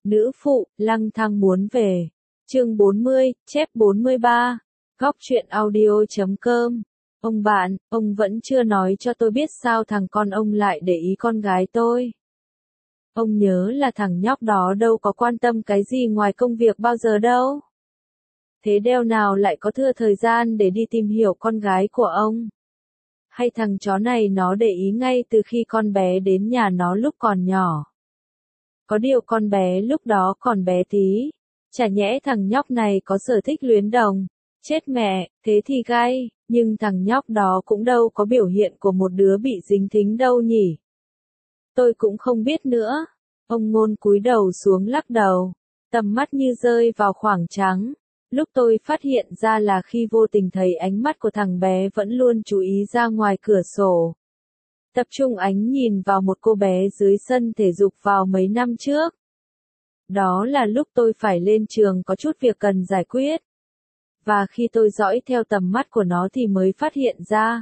Nữ phụ, lang thang muốn về. Chương 40, chép 43. Góc truyện audio.com. Ông bạn, ông vẫn chưa nói cho tôi biết sao thằng con ông lại để ý con gái tôi. Ông nhớ là thằng nhóc đó đâu có quan tâm cái gì ngoài công việc bao giờ đâu. Thế đeo nào lại có thừa thời gian để đi tìm hiểu con gái của ông? Hay thằng chó này nó để ý ngay từ khi con bé đến nhà nó lúc còn nhỏ? Có điều con bé lúc đó còn bé tí. Chả nhẽ thằng nhóc này có sở thích luyến đồng. Chết mẹ, thế thì gay, nhưng thằng nhóc đó cũng đâu có biểu hiện của một đứa bị dính thính đâu nhỉ. Tôi cũng không biết nữa. Ông Ngôn cúi đầu xuống lắc đầu, tầm mắt như rơi vào khoảng trắng. Lúc tôi phát hiện ra là khi vô tình thấy ánh mắt của thằng bé vẫn luôn chú ý ra ngoài cửa sổ. Tập trung ánh nhìn vào một cô bé dưới sân thể dục vào mấy năm trước. Đó là lúc tôi phải lên trường có chút việc cần giải quyết. Và khi tôi dõi theo tầm mắt của nó thì mới phát hiện ra.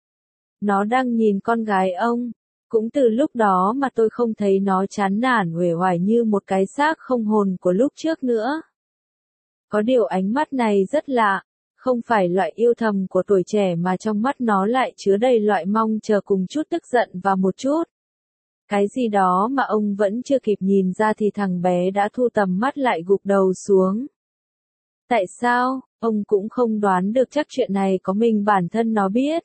Nó đang nhìn con gái ông. Cũng từ lúc đó mà tôi không thấy nó chán nản uể oải như một cái xác không hồn của lúc trước nữa. Có điều ánh mắt này rất lạ. Không phải loại yêu thầm của tuổi trẻ mà trong mắt nó lại chứa đầy loại mong chờ cùng chút tức giận và một chút. Cái gì đó mà ông vẫn chưa kịp nhìn ra thì thằng bé đã thu tầm mắt lại gục đầu xuống. Tại sao, ông cũng không đoán được chắc chuyện này có mình bản thân nó biết.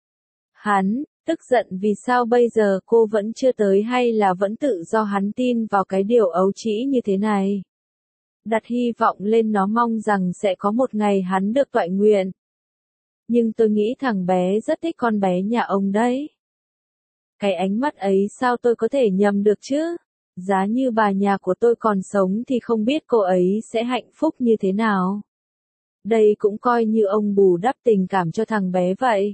Hắn, tức giận vì sao bây giờ cô vẫn chưa tới hay là vẫn tự do hắn tin vào cái điều ấu trĩ như thế này. Đặt hy vọng lên nó mong rằng sẽ có một ngày hắn được toại nguyện. Nhưng tôi nghĩ thằng bé rất thích con bé nhà ông đấy. Cái ánh mắt ấy sao tôi có thể nhầm được chứ? Giá như bà nhà của tôi còn sống thì không biết cô ấy sẽ hạnh phúc như thế nào. Đây cũng coi như ông bù đắp tình cảm cho thằng bé vậy.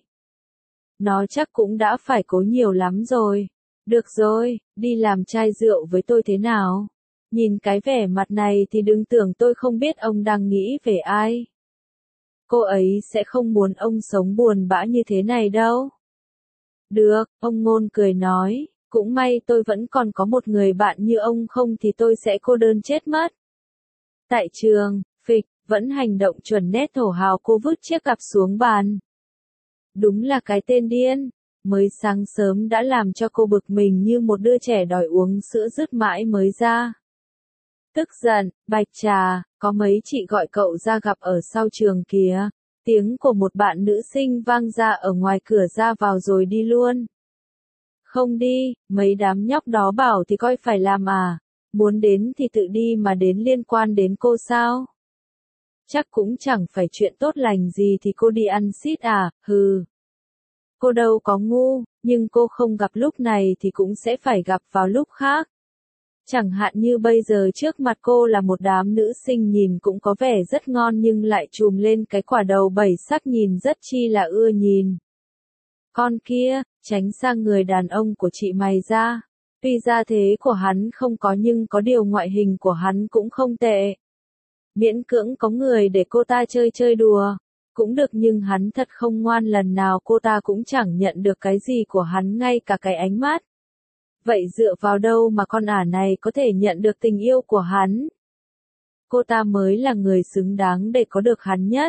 Nó chắc cũng đã phải cố nhiều lắm rồi. Được rồi, đi làm chai rượu với tôi thế nào? Nhìn cái vẻ mặt này thì đừng tưởng tôi không biết ông đang nghĩ về ai. Cô ấy sẽ không muốn ông sống buồn bã như thế này đâu. Được, ông Ngôn cười nói, cũng may tôi vẫn còn có một người bạn như ông không thì tôi sẽ cô đơn chết mất. Tại trường, phịch, vẫn hành động chuẩn nét thổ hào cô vứt chiếc cặp xuống bàn. Đúng là cái tên điên, mới sáng sớm đã làm cho cô bực mình như một đứa trẻ đòi uống sữa dứt mãi mới ra. Tức giận, Bạch Trà, có mấy chị gọi cậu ra gặp ở sau trường kìa. Tiếng của một bạn nữ sinh vang ra ở ngoài cửa ra vào rồi đi luôn. Không đi, mấy đám nhóc đó bảo thì coi phải làm à. Muốn đến thì tự đi mà đến liên quan đến cô sao? Chắc cũng chẳng phải chuyện tốt lành gì thì cô đi ăn xít à, hừ. Cô đâu có ngu, nhưng cô không gặp lúc này thì cũng sẽ phải gặp vào lúc khác. Chẳng hạn như bây giờ trước mặt cô là một đám nữ sinh nhìn cũng có vẻ rất ngon nhưng lại chùm lên cái quả đầu bảy sắc nhìn rất chi là ưa nhìn. Con kia, tránh sang người đàn ông của chị mày ra. Tuy gia thế của hắn không có nhưng có điều ngoại hình của hắn cũng không tệ. Miễn cưỡng có người để cô ta chơi đùa. Cũng được nhưng hắn thật không ngoan, lần nào cô ta cũng chẳng nhận được cái gì của hắn ngay cả cái ánh mắt. Vậy dựa vào đâu mà con ả này có thể nhận được tình yêu của hắn? Cô ta mới là người xứng đáng để có được hắn nhất.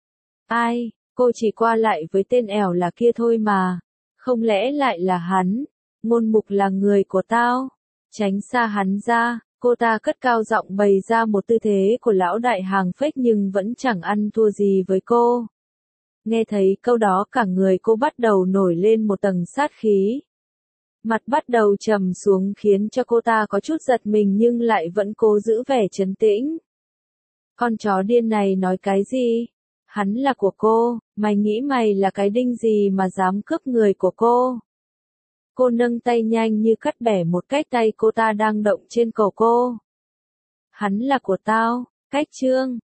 Ai, cô chỉ qua lại với tên ẻo là kia thôi mà. Không lẽ lại là hắn? Ngôn Mục là người của tao. Tránh xa hắn ra, cô ta cất cao giọng bày ra một tư thế của lão đại hàng fake nhưng vẫn chẳng ăn thua gì với cô. Nghe thấy câu đó cả người cô bắt đầu nổi lên một tầng sát khí. Mặt bắt đầu trầm xuống khiến cho cô ta có chút giật mình nhưng lại vẫn cố giữ vẻ trấn tĩnh. Con chó điên này nói cái gì? Hắn là của cô, mày nghĩ mày là cái đinh gì mà dám cướp người của cô? Cô nâng tay nhanh như cắt bẻ một cách tay cô ta đang động trên cổ cô. Hắn là của tao, Cách Trương,